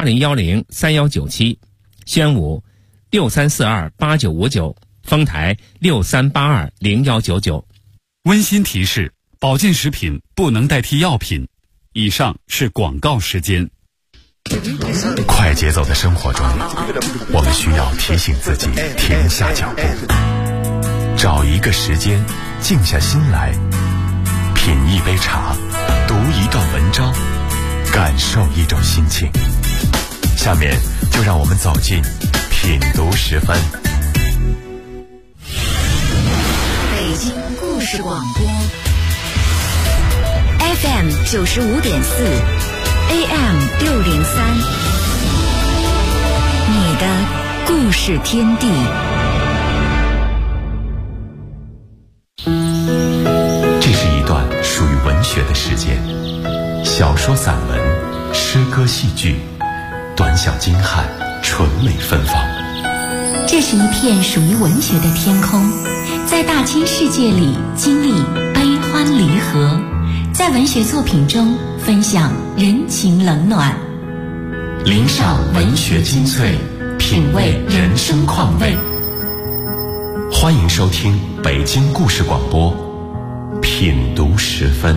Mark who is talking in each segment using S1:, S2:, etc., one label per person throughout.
S1: 80103197，宣武63428959，丰台63820199。
S2: 温馨提示：保健食品不能代替药品。以上是广告时间。
S3: 快节奏的生活中，我们需要提醒自己停下脚步，找一个时间，静下心来，品一杯茶，读一段文章，感受一种心情。下面就让我们走进品读10分。
S4: 北京故事广播 FM 95.4 AM 603，你的故事天地。
S3: 这是一段属于文学的时间，小说、散文、诗歌、戏剧，短小精悍，纯美芬芳。
S4: 这是一片属于文学的天空，在大千世界里经历悲欢离合，在文学作品中分享人情冷暖，
S3: 领赏文学精粹，品味人生况味。欢迎收听北京故事广播品读10分。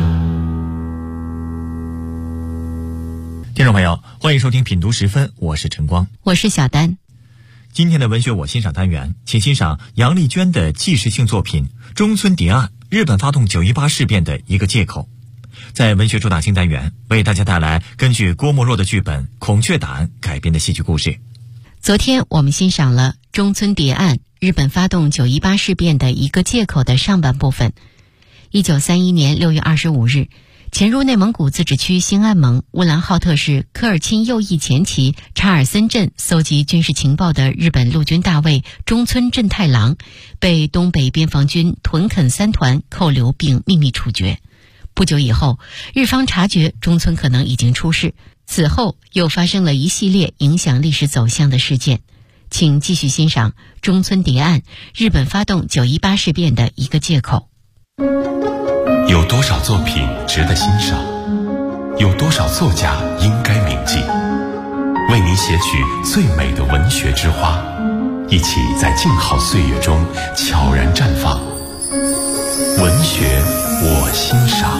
S5: 听众朋友，欢迎收听品读10分，我是陈光，
S4: 我是小丹。
S5: 今天的文学我欣赏单元，请欣赏杨丽娟的纪实性作品《中村谍案：日本发动9·18事变的一个借口》。在文学主打新单元，为大家带来根据郭沫若的剧本《孔雀胆》改编的戏剧故事。
S4: 昨天我们欣赏了中村谍案：日本发动9·18事变的一个借口的上半部分。1931年6月25日，潜入内蒙古自治区兴安盟乌兰浩特市科尔沁右翼前旗查尔森镇搜集军事情报的日本陆军大尉中村正太郎，被东北边防军屯垦三团扣留并秘密处决。不久以后，日方察觉中村可能已经出事，此后又发生了一系列影响历史走向的事件。请继续欣赏中村谍案：日本发动9·18事变的一个借口。
S3: 有多少作品值得欣赏？有多少作家应该铭记？为您写取最美的文学之花，一起在静好岁月中悄然绽放。文学我欣赏。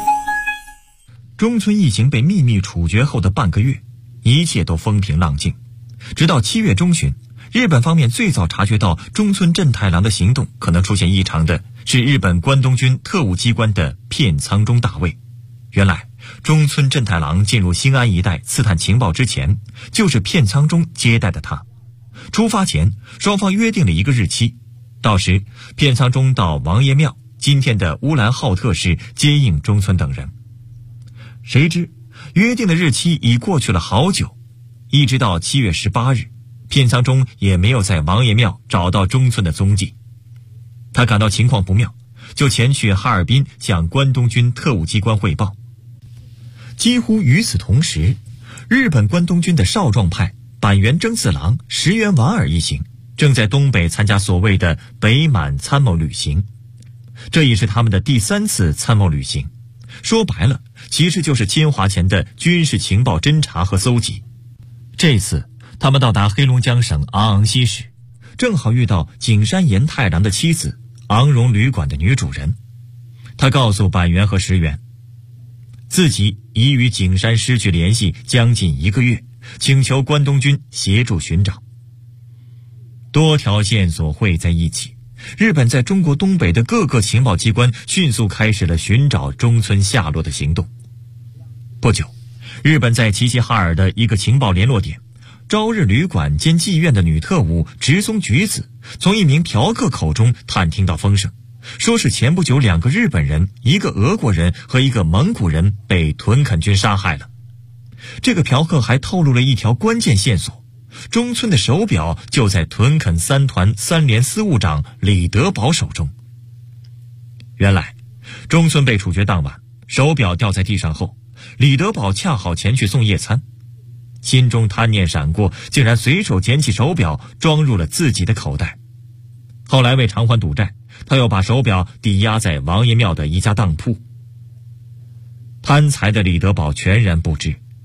S5: 中村一行被秘密处决后的半个月，一切都风平浪静，直到7月中旬，日本方面最早察觉到中村正太郎的行动可能出现异常的是日本关东军特务机关的片仓中大尉。原来中村正太郎进入兴安一带刺探情报之前，就是片仓中接待的他。出发前，双方约定了一个日期，到时片仓中到王爷庙（今天的乌兰浩特市）接应中村等人。谁知约定的日期已过去了好久，一直到7月18日，片仓中也没有在王爷庙找到中村的踪迹。他感到情况不妙，就前去哈尔滨向关东军特务机关汇报。几乎与此同时，日本关东军的少壮派板垣征四郎、石原莞尔一行正在东北参加所谓的北满参谋旅行。这也是他们的第3次参谋旅行，说白了其实就是侵华前的军事情报侦察和搜集。这次他们到达黑龙江省昂昂西市，正好遇到景山岩太郎的妻子昂荣旅馆的女主人。他告诉板垣和石原，自己已与景山失去联系将近1个月，请求关东军协助寻找。多条线索汇在一起，日本在中国东北的各个情报机关迅速开始了寻找中村下落的行动。不久，日本在齐齐哈尔的一个情报联络点，朝日旅馆兼妓院的女特务直松菊子从一名嫖客口中探听到风声，说是前不久2个日本人、1个俄国人和1个蒙古人被屯垦军杀害了。这个嫖客还透露了一条关键线索，中村的手表就在屯垦三团3连司务长李德宝手中。原来中村被处决当晚，手表掉在地上后，李德宝恰好前去送夜餐，心中贪念闪过，竟然随手捡起手表装入了自己的口袋。后来为偿还赌债，他又把手表抵押在王爷庙的一家当铺。贪财的李德宝全然不知，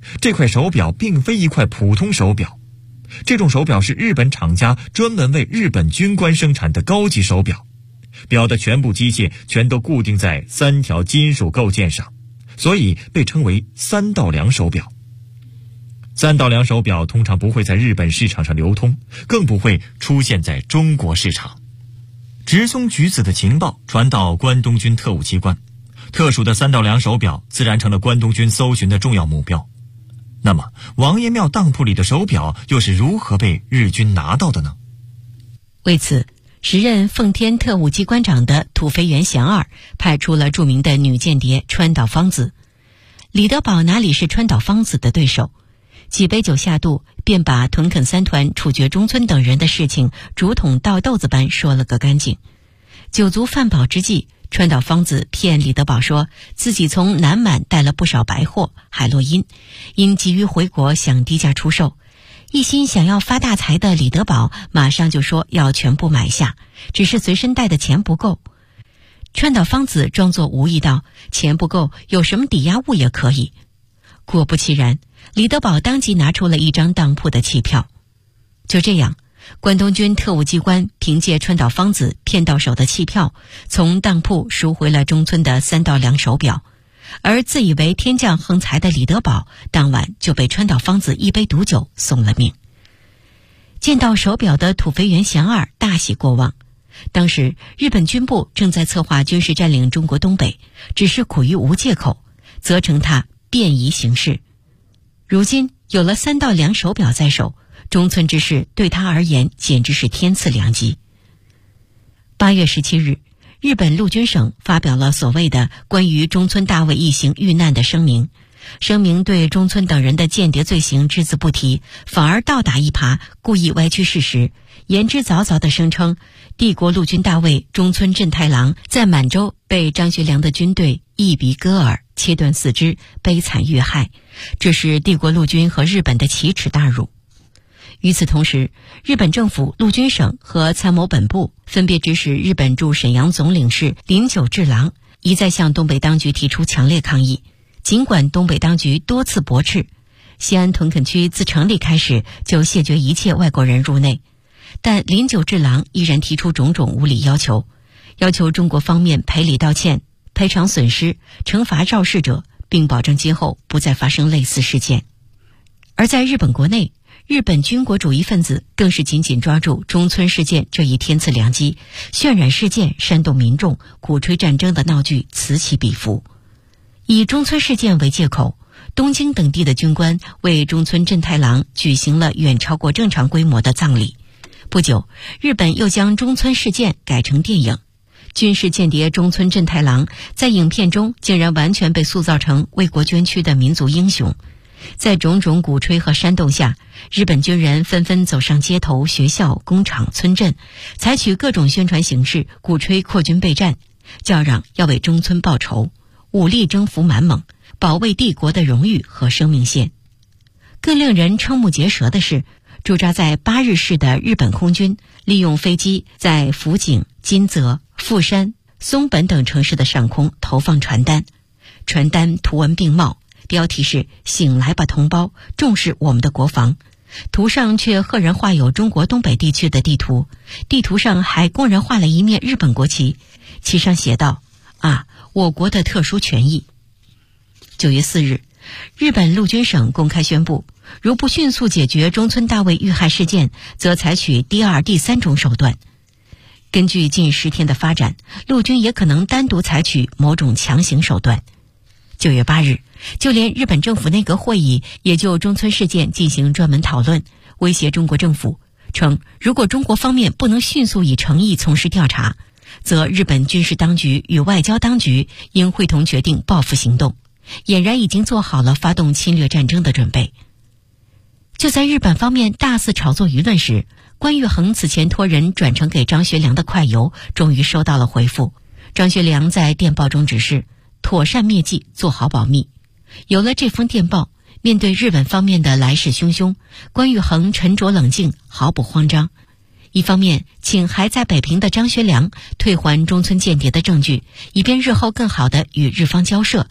S5: 这块手表并非一块普通手表，这种手表是日本厂家专门为日本军官生产的高级手表，表的全部机械全都固定在3条金属构件上，所以被称为3道梁手表。3道梁手表通常不会在日本市场上流通，更不会出现在中国市场。直松举子的情报传到关东军特务机关，特殊的3道梁手表自然成了关东军搜寻的重要目标。那么王爷庙当铺里的手表又是如何被日军拿到的呢？
S4: 为此，时任奉天特务机关长的土肥原贤二派出了著名的女间谍川岛芳子。李德宝哪里是川岛芳子的对手？几杯酒下肚，便把屯垦3团处决中村等人的事情竹筒倒豆子般说了个干净。酒足饭饱之际，川岛芳子骗李德宝说自己从南满带了不少白货海洛因，因急于回国想低价出售。一心想要发大财的李德宝马上就说要全部买下，只是随身带的钱不够。川岛芳子装作无意道，钱不够，有什么抵押物也可以。果不其然，李德宝当即拿出了一张当铺的期票。就这样，关东军特务机关凭借川岛芳子骗到手的期票，从当铺赎回了中村的3道梁手表，而自以为天降横财的李德宝当晚就被川岛芳子一杯毒酒送了命。见到手表的土肥原贤二大喜过望。当时日本军部正在策划军事占领中国东北，只是苦于无借口，责成他便宜行事。如今有了3道梁手表在手，中村之事对他而言简直是天赐良机。8月17日，日本陆军省发表了所谓的关于中村大尉一行遇难的声明。声明对中村等人的间谍罪行只字不提，反而倒打一耙，故意歪曲事实，言之凿凿地声称帝国陆军大尉中村正太郎在满洲被张学良的军队一鼻割耳，切断4肢，悲惨遇害，这是帝国陆军和日本的奇耻大辱。与此同时，日本政府陆军省和参谋本部分别指使日本驻沈阳总领事林久治郎一再向东北当局提出强烈抗议。尽管东北当局多次驳斥，西安屯垦区自成立开始就谢绝一切外国人入内，但林久治郎依然提出种种无理要求，要求中国方面赔礼道歉、赔偿损失、惩罚肇事者，并保证今后不再发生类似事件。而在日本国内，日本军国主义分子更是紧紧抓住中村事件这一天赐良机，渲染事件、煽动民众、鼓吹战争的闹剧此起彼伏。以中村事件为借口，东京等地的军官为中村正太郎举行了远超过正常规模的葬礼。不久，日本又将中村事件改成电影。军事间谍中村正太郎在影片中竟然完全被塑造成为国捐躯的民族英雄。在种种鼓吹和煽动下，日本军人纷纷走上街头、学校、工厂、村镇，采取各种宣传形式，鼓吹扩军备战，叫嚷要为中村报仇，武力征服满蒙，保卫帝国的荣誉和生命线。更令人瞠目结舌的是，驻扎在巴日市的日本空军利用飞机在福井、金泽、富山、松本等城市的上空投放传单，传单图文并茂，标题是醒来吧同胞，重视我们的国防。图上却赫然画有中国东北地区的地图，地图上还公然画了一面日本国旗，其上写道：我国的特殊权益。9月4日，日本陆军省公开宣布，如不迅速解决中村大尉遇害事件，则采取第2、第3种手段。根据近10天的发展，陆军也可能单独采取某种强行手段。9月8日，就连日本政府内阁会议也就中村事件进行专门讨论，威胁中国政府，称如果中国方面不能迅速以诚意从事调查，则日本军事当局与外交当局应会同决定报复行动，俨然已经做好了发动侵略战争的准备。就在日本方面大肆炒作舆论时，关玉衡此前托人转呈给张学良的快邮终于收到了回复。张学良在电报中指示妥善灭迹，做好保密。有了这封电报，面对日本方面的来势汹汹，关玉衡沉着冷静，毫不慌张。一方面请还在北平的张学良退还中村间谍的证据，以便日后更好地与日方交涉；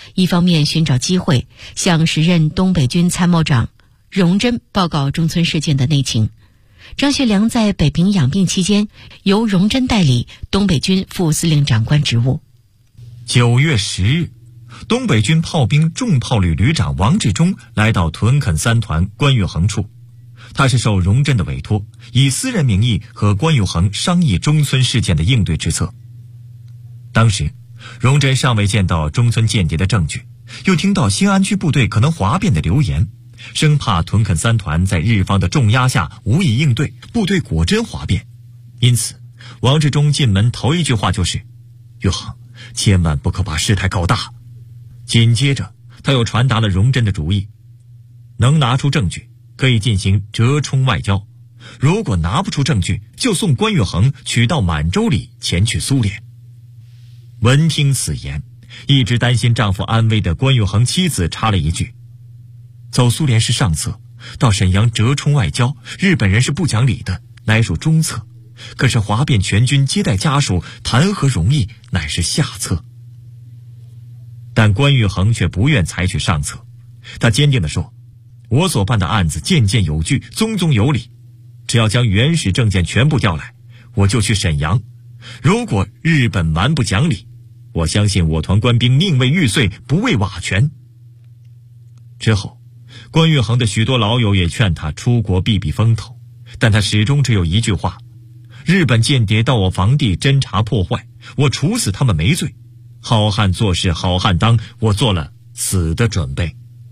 S4: 一方面寻找机会向时任东北军参谋长荣臻报告中村事件的内情。张学良在北平养病期间，由荣臻代理东北军副司令长官职务。
S5: 9月10日，东北军炮兵重炮旅旅长王志忠来到屯垦三团关玉衡处，他是受荣臻的委托，以私人名义和关玉衡商议中村事件的应对之策。当时荣臻尚未见到中村间谍的证据，又听到新安区部队可能哗变的流言，生怕屯垦三团在日方的重压下无以应对，部队果真哗变。因此王志忠进门头一句话就是：玉衡，千万不可把事态搞大。紧接着他又传达了荣臻的主意，能拿出证据可以进行折冲外交，如果拿不出证据，就送关玉衡取到满洲里前去苏联。闻听此言，一直担心丈夫安危的关玉衡妻子插了一句：走苏联是上策，到沈阳折冲外交，日本人是不讲理的，乃属中策，可是哗变全军接待家属，谈何容易，乃是下策。但关玉衡却不愿采取上策，他坚定地说：我所办的案子件件有据，宗宗有理，只要将原始证件全部调来，我就去沈阳。如果日本蛮不讲理，我相信我团官兵宁为玉碎，不为瓦全。之后关玉衡的许多老友也劝他出国避避风头，但他始终只有一句话：日本间谍到我房地侦查破坏，我处死他们没罪，好汉做事好汉当，我做了死的准备。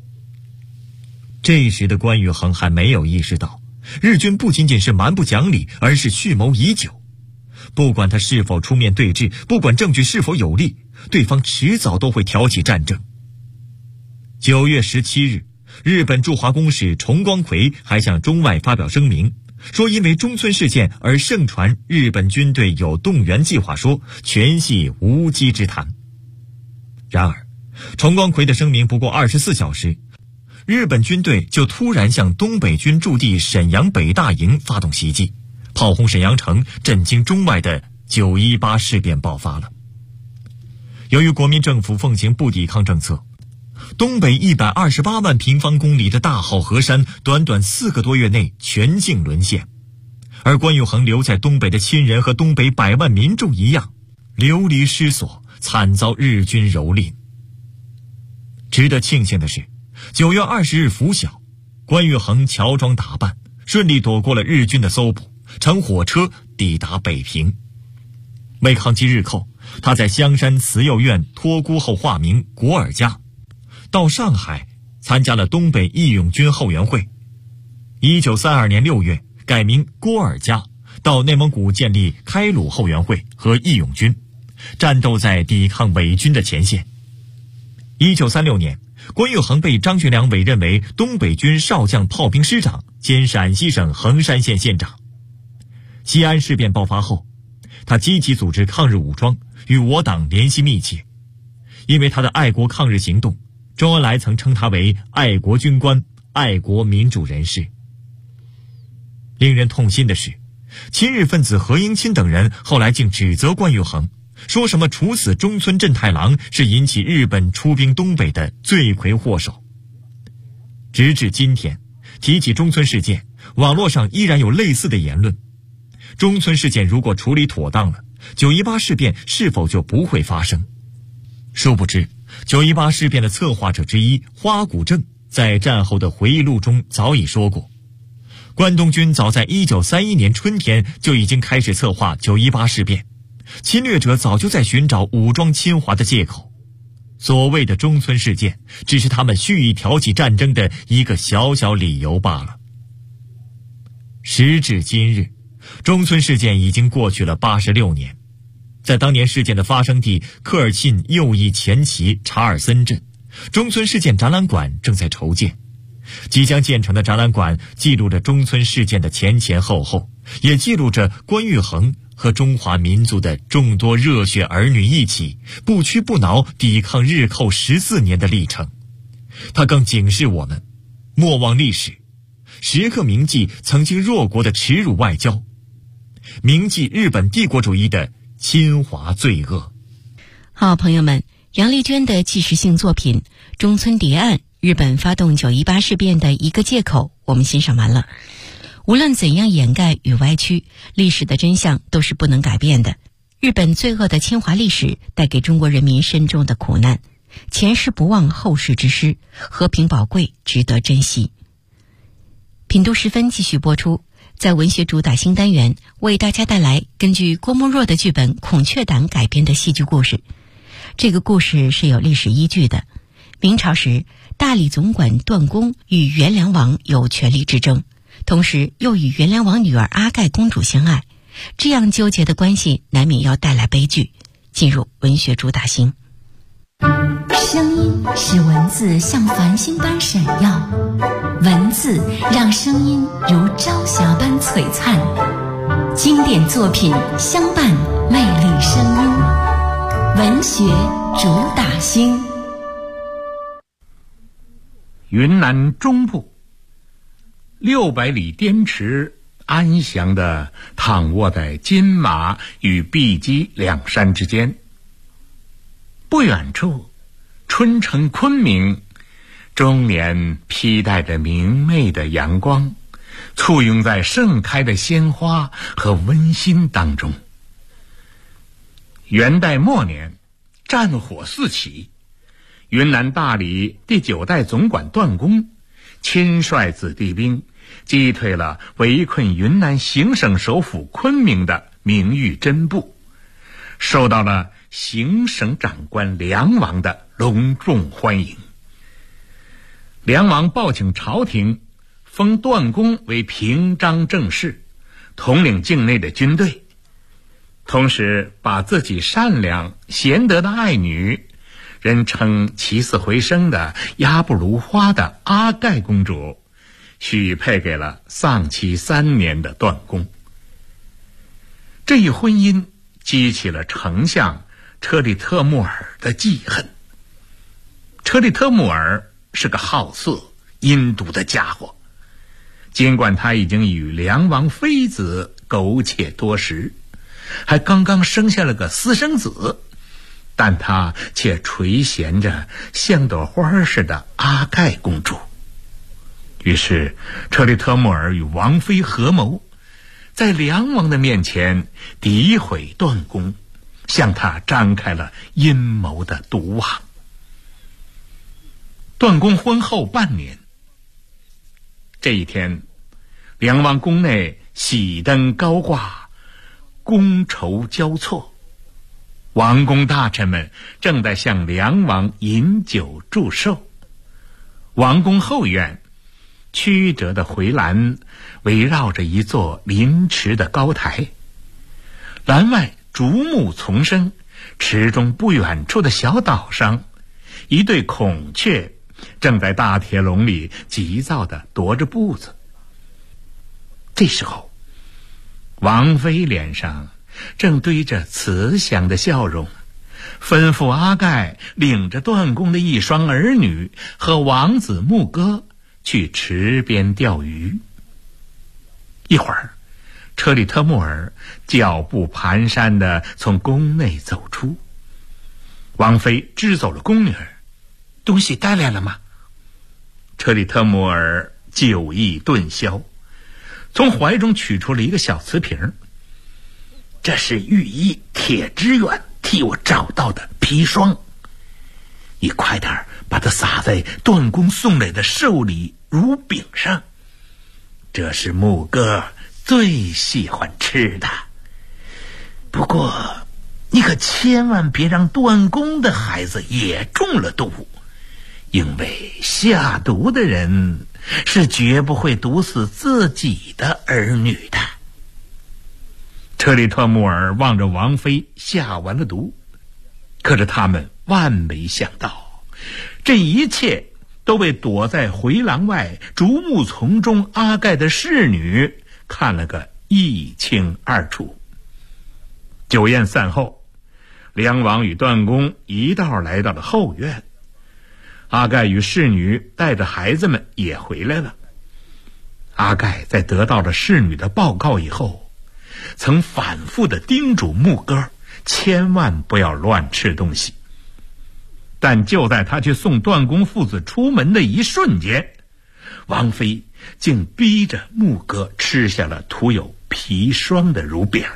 S5: 这时的关玉衡还没有意识到，日军不仅仅是蛮不讲理，而是蓄谋已久。不管他是否出面对峙，不管证据是否有利，对方迟早都会挑起战争。9月17日，日本驻华公使重光葵还向中外发表声明，说因为中村事件而盛传日本军队有动员计划说，全系无稽之谈。然而重光葵的声明不过24小时，日本军队就突然向东北军驻地沈阳北大营发动袭击，炮轰沈阳城，震惊中外的918事变爆发了。由于国民政府奉行不抵抗政策，东北128万平方公里的大好河山短短4个多月内全境沦陷，而关玉衡留在东北的亲人和东北100万民众一样，流离失所，惨遭日军蹂躏。值得庆幸的是，9月20日拂晓，关玉衡乔装打扮，顺利躲过了日军的搜捕，乘火车抵达北平。为抗击日寇，他在香山慈幼院托孤后化名果尔家，到上海参加了东北义勇军后援会。1932年6月改名郭尔家，到内蒙古建立开鲁后援会和义勇军，战斗在抵抗伪军的前线。1936年，关玉衡被张学良委任为东北军少将炮兵师长兼陕西省横山县县长。西安事变爆发后，他积极组织抗日武装，与我党联系密切。因为他的爱国抗日行动，周恩来曾称他为爱国军官、爱国民主人士。令人痛心的是，亲日分子何应钦等人后来竟指责关玉衡，说什么处死中村正太郎是引起日本出兵东北的罪魁祸首。直至今天，提起中村事件，网络上依然有类似的言论。中村事件如果处理妥当了，918事变是否就不会发生？殊不知918事变的策划者之一花谷正在战后的回忆录中早已说过，关东军早在1931年春天就已经开始策划918事变，侵略者早就在寻找武装侵华的借口。所谓的中村事件只是他们蓄意挑起战争的一个小小理由罢了。时至今日，中村事件已经过去了86年，在当年事件的发生地科尔沁右翼前旗查尔森镇，中村事件展览馆正在筹建。即将建成的展览馆记录着中村事件的前前后后，也记录着关玉衡和中华民族的众多热血儿女一起不屈不挠抵抗日寇14年的历程。它更警示我们莫忘历史，时刻铭记曾经弱国的耻辱外交，铭记日本帝国主义的侵华罪恶。
S4: 好，朋友们， 杨丽娟的纪实性作品《中村谍案：日本发动9·18事变的一个借口》，我们欣赏完了。无论怎样掩盖与歪曲，历史的真相都是不能改变的。日本罪恶的侵华历史带给中国人民深重的苦难，前事不忘后事之师，和平宝贵，值得珍惜。品读时分继续播出，在文学主打新单元为大家带来根据郭沫若的剧本《孔雀胆》改编的戏剧故事。这个故事是有历史依据的。明朝时，大理总管段公与元梁王有权力之争，同时又与元梁王女儿阿盖公主相爱，这样纠结的关系难免要带来悲剧。进入文学主打星。
S6: 声音使文字像繁星般闪耀，文字让声音如朝霞般璀璨，经典作品相伴，魅力声音。文学主打星。
S7: 云南中部600里滇池安详地躺卧在金马与碧鸡两山之间。不远处，春城昆明终年披带着明媚的阳光，簇拥在盛开的鲜花和温馨当中。元代末年，战火四起，云南大理第9代总管段公亲率子弟兵击退了围困云南行省首府昆明的明玉珍部，受到了行省长官梁王的隆重欢迎。梁王报请朝廷，封段公为平章政事，统领境内的军队，同时把自己善良贤德的爱女，人称起死回生的鸭不如花的阿盖公主许配给了丧妻3年的段公。这一婚姻激起了丞相车里特木儿的记恨。车里特木儿是个好色阴毒的家伙，尽管他已经与梁王妃子苟且多时，还刚刚生下了个私生子，但他却垂涎着像朵花似的阿盖公主。于是车里特木儿与王妃合谋，在梁王的面前诋毁段公，向他张开了阴谋的毒网。段公婚后半年，这一天，梁王宫内喜灯高挂，觥筹交错，王公大臣们正在向梁王饮酒祝寿。王宫后院曲折的回廊围绕着一座临池的高台，栏外竹木丛生，池中不远处的小岛上，一对孔雀正在大铁笼里急躁地踱着步子。这时候，王妃脸上正堆着慈祥的笑容，吩咐阿盖领着段公的一双儿女和王子牧歌去池边钓鱼。一会儿，车里特木儿脚步蹒跚地从宫内走出。王妃支走了宫女儿：“东西带来了吗？”车里特木儿酒意顿消，从怀中取出了一个小瓷瓶。这是御医铁之远替我找到的砒霜，你快点把它撒在段公送来的寿礼乳饼上，这是牧歌最喜欢吃的。不过你可千万别让段公的孩子也中了毒，因为下毒的人是绝不会毒死自己的儿女的。车里特木儿望着王妃下完了毒，可是他们万没想到，这一切都被躲在回廊外竹木丛中阿盖的侍女看了个一清二楚。酒宴散后，梁王与段公一道来到了后院，阿盖与侍女带着孩子们也回来了。阿盖在得到了侍女的报告以后，曾反复地叮嘱牧歌千万不要乱吃东西。 但就在他去送段公父子出门的一瞬间，王妃竟逼着穆哥吃下了涂有砒霜的乳饼。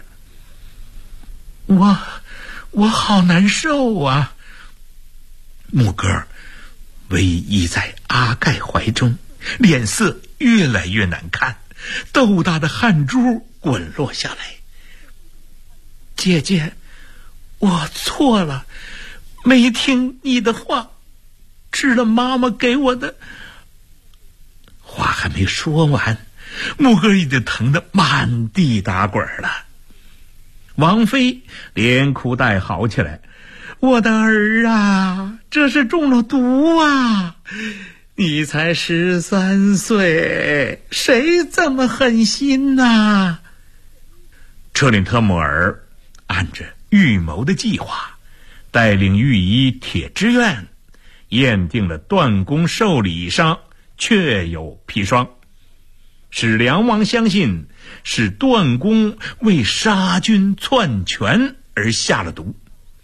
S7: 我好难受啊！穆哥偎依在阿盖怀中，脸色越来越难看，豆大的汗珠滚落下来。姐姐，我错了，没听你的话，吃了妈妈给我的。话还没说完，穆哥已经疼得满地打滚了。王妃连哭带嚎起来：我的儿啊，这是中了毒啊！你才13岁，谁这么狠心呐？车里特木儿按着预谋的计划，带领御医铁之院验定了段公寿礼上确有砒霜，使梁王相信是段公为杀君篡权而下了毒。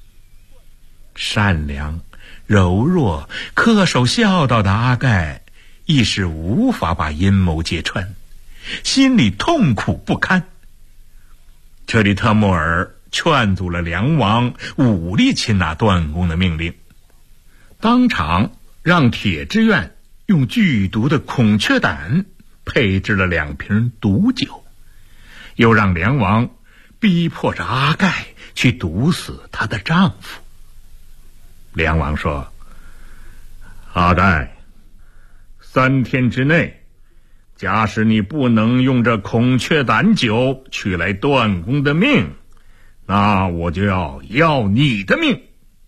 S7: 善良柔弱恪守孝道的阿盖一时无法把阴谋揭穿，心里痛苦不堪。车里特木儿劝阻了梁王武力擒拿段公的命令，当场让铁之院用剧毒的孔雀胆配制了2瓶毒酒，又让梁王逼迫着阿盖去毒死她的丈夫。梁王说：阿盖，3天之内，假使你不能用这孔雀胆酒取来段公的命，那我就要你的命。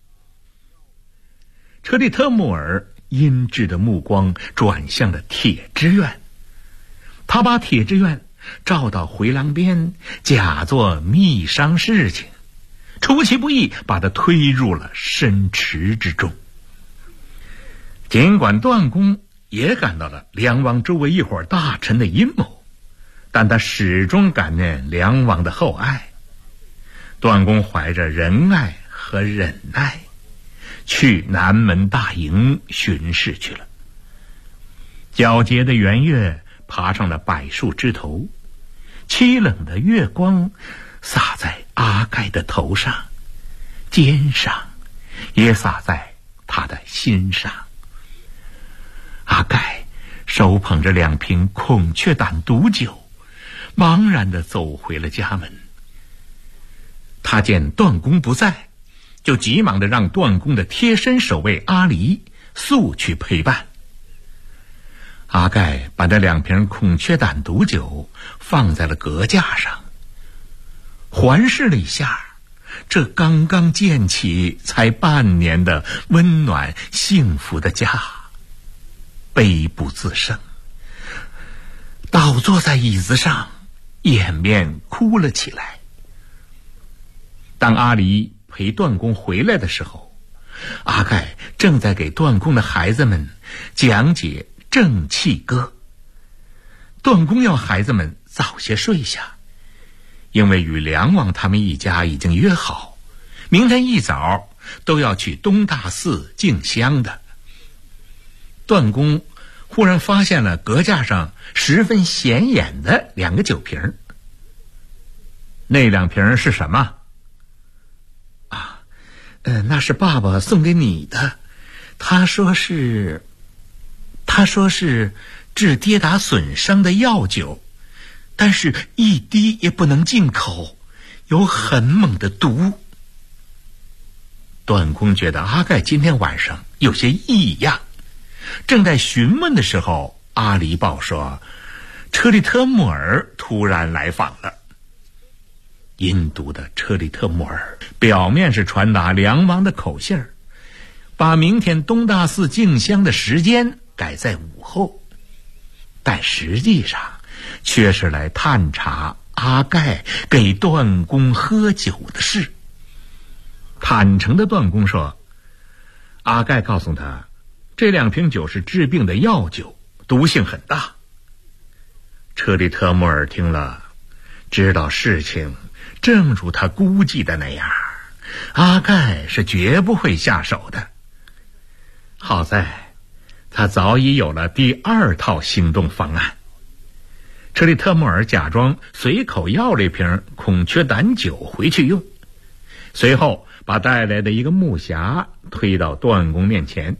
S7: 车里特木儿阴鸷的目光转向了铁之院，他把铁之院召到回廊边，假作密商事情，出其不意把他推入了深池之中。尽管段公也感到了梁王周围一伙大臣的阴谋，但他始终感念梁王的厚爱。段公怀着仁爱和忍耐，去南门大营巡视去了。皎洁的圆月爬上了柏树枝头，凄冷的月光洒在阿盖的头上、肩上，也洒在他的心上。阿盖手捧着2瓶孔雀胆毒酒，茫然地走回了家门。他见段公不在，就急忙地让段公的贴身守卫阿离速去陪伴。阿盖把这2瓶孔雀胆毒酒放在了阁架上，环视了一下这刚刚建起才半年的温暖幸福的家，悲不自胜，倒坐在椅子上，掩面哭了起来。当阿离陪段公回来的时候，阿盖正在给段公的孩子们讲解正气歌。段公要孩子们早些睡下，因为与梁王他们一家已经约好，明天一早都要去东大寺敬香的。段公忽然发现了阁架上十分显眼的2个酒瓶。那2瓶是什么？那是爸爸送给你的，他说是治跌打损伤的药酒，但是一滴也不能进口，有很猛的毒。段公觉得阿盖今天晚上有些异样，正在询问的时候，阿离报说车里特木儿突然来访了。阴毒的车里特木儿表面是传达梁王的口信儿，把明天东大寺敬香的时间改在午后，但实际上却是来探查阿盖给段公喝酒的事。坦诚的段公说，阿盖告诉他，这2瓶酒是治病的药酒，毒性很大。车里特木儿听了，知道事情正如他估计的那样，阿盖是绝不会下手的， 好在他早已有了第2套行动方案。车里特莫尔假装随口要了一瓶孔雀胆酒回去用，随后把带来的一个木匣推到段公面前。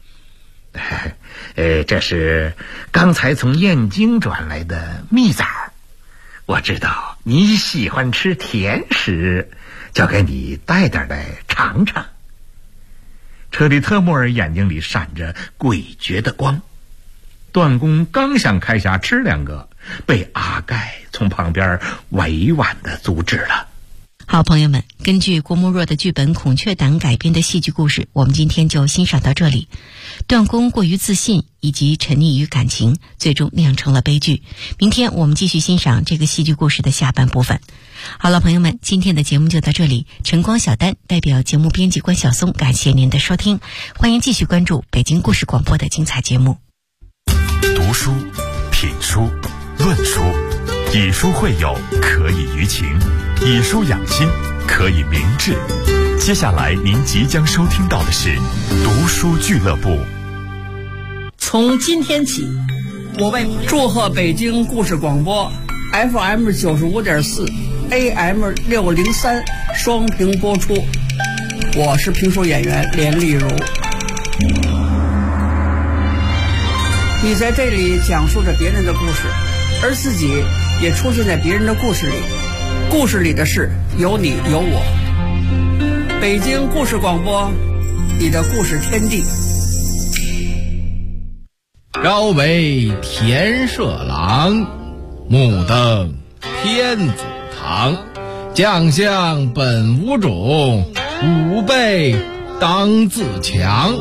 S7: 这是刚才从燕京转来的蜜枣，我知道你喜欢吃甜食，就给你带点来尝尝。车里特莫尔眼睛里闪着诡谲的光，段公刚想开匣吃2个，被阿盖从旁边委婉地阻止了。
S4: 好，朋友们，根据郭沫若的剧本《孔雀胆》改编的戏剧故事，我们今天就欣赏到这里。段公过于自信以及沉溺于感情，最终酿成了悲剧。明天我们继续欣赏这个戏剧故事的下半部分。好了，朋友们，今天的节目就到这里。晨光小丹代表节目编辑关晓松，感谢您的收听，欢迎继续关注北京故事广播的精彩节目。
S3: 读书、品书、论书，以书会友，可以娱情；以书养心，可以明志。接下来您即将收听到的是读书俱乐部。
S8: 从今天起，我为祝贺北京故事广播 FM 95.4 AM 603双屏播出。我是评书演员连丽如。你在这里讲述着别人的故事，而自己也出现在别人的故事里，故事里的事有你有我。北京故事广播，你的故事天地。
S9: 朝为田舍郎，目登天祖堂。将相本无种，吾辈当自强。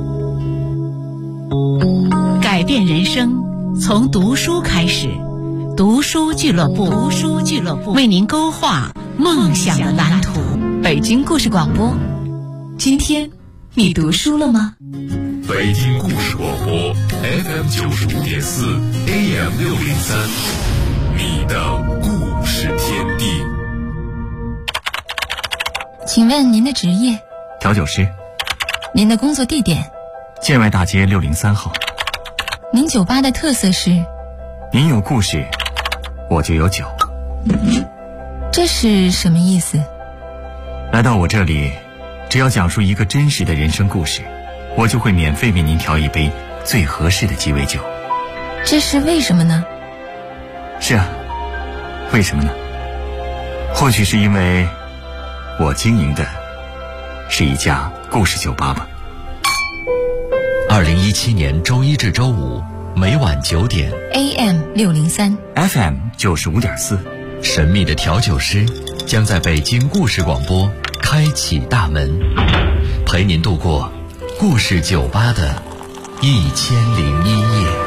S6: 改变人生，从读书开始。读书俱乐部，为您勾画梦想的蓝图。北京故事广播，今天你读书了吗？
S3: 北京故事广播 FM 95.4 AM 603，你的故事天地。
S10: 请问您的职业？
S11: 调酒师。
S10: 您的工作地点？
S11: 建外大街603号。
S10: 您酒吧的特色是？
S11: 您有故事，我就有酒。
S10: 这是什么意思？
S11: 来到我这里，只要讲述一个真实的人生故事，我就会免费为您调一杯最合适的鸡尾酒。
S10: 这是为什么呢？
S11: 是啊，为什么呢？或许是因为我经营的是一家故事酒吧吧。
S3: 2017年周一至周五每晚9点
S10: AM 603
S11: FM 95.4，
S3: 神秘的调酒师将在北京故事广播开启大门，陪您度过故事酒吧的1001夜。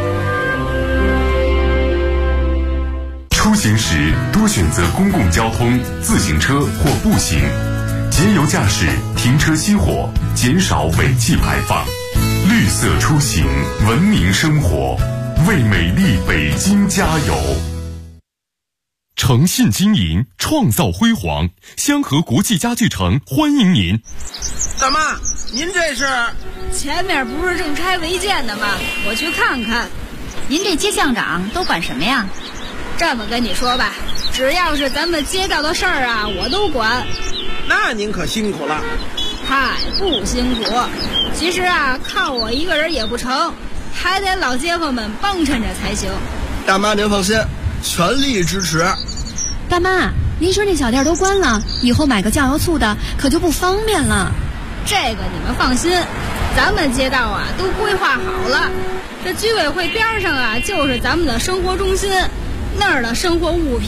S12: 出行时多选择公共交通、自行车或步行，节油驾驶，停车熄火，减少尾气排放。绿色出行，文明生活，为美丽北京加油！
S13: 诚信经营，创造辉煌。香河国际家具城欢迎您。
S14: 大妈，您这是？
S15: 前面不是正拆违建的吗？我去看看。
S16: 您这街巷长都管什么呀？
S15: 这么跟你说吧，只要是咱们街道的事儿啊，我都管。
S14: 那您可辛苦了。
S15: 嗨，不辛苦。其实啊，靠我一个人也不成，还得老街坊们帮衬着才行。
S14: 大妈您放心，全力支持。
S17: 大妈，您说这小店都关了，以后买个酱油醋的可就不方便了。
S15: 这个你们放心，咱们街道啊都规划好了，这居委会边上啊就是咱们的生活中心，那儿的生活物品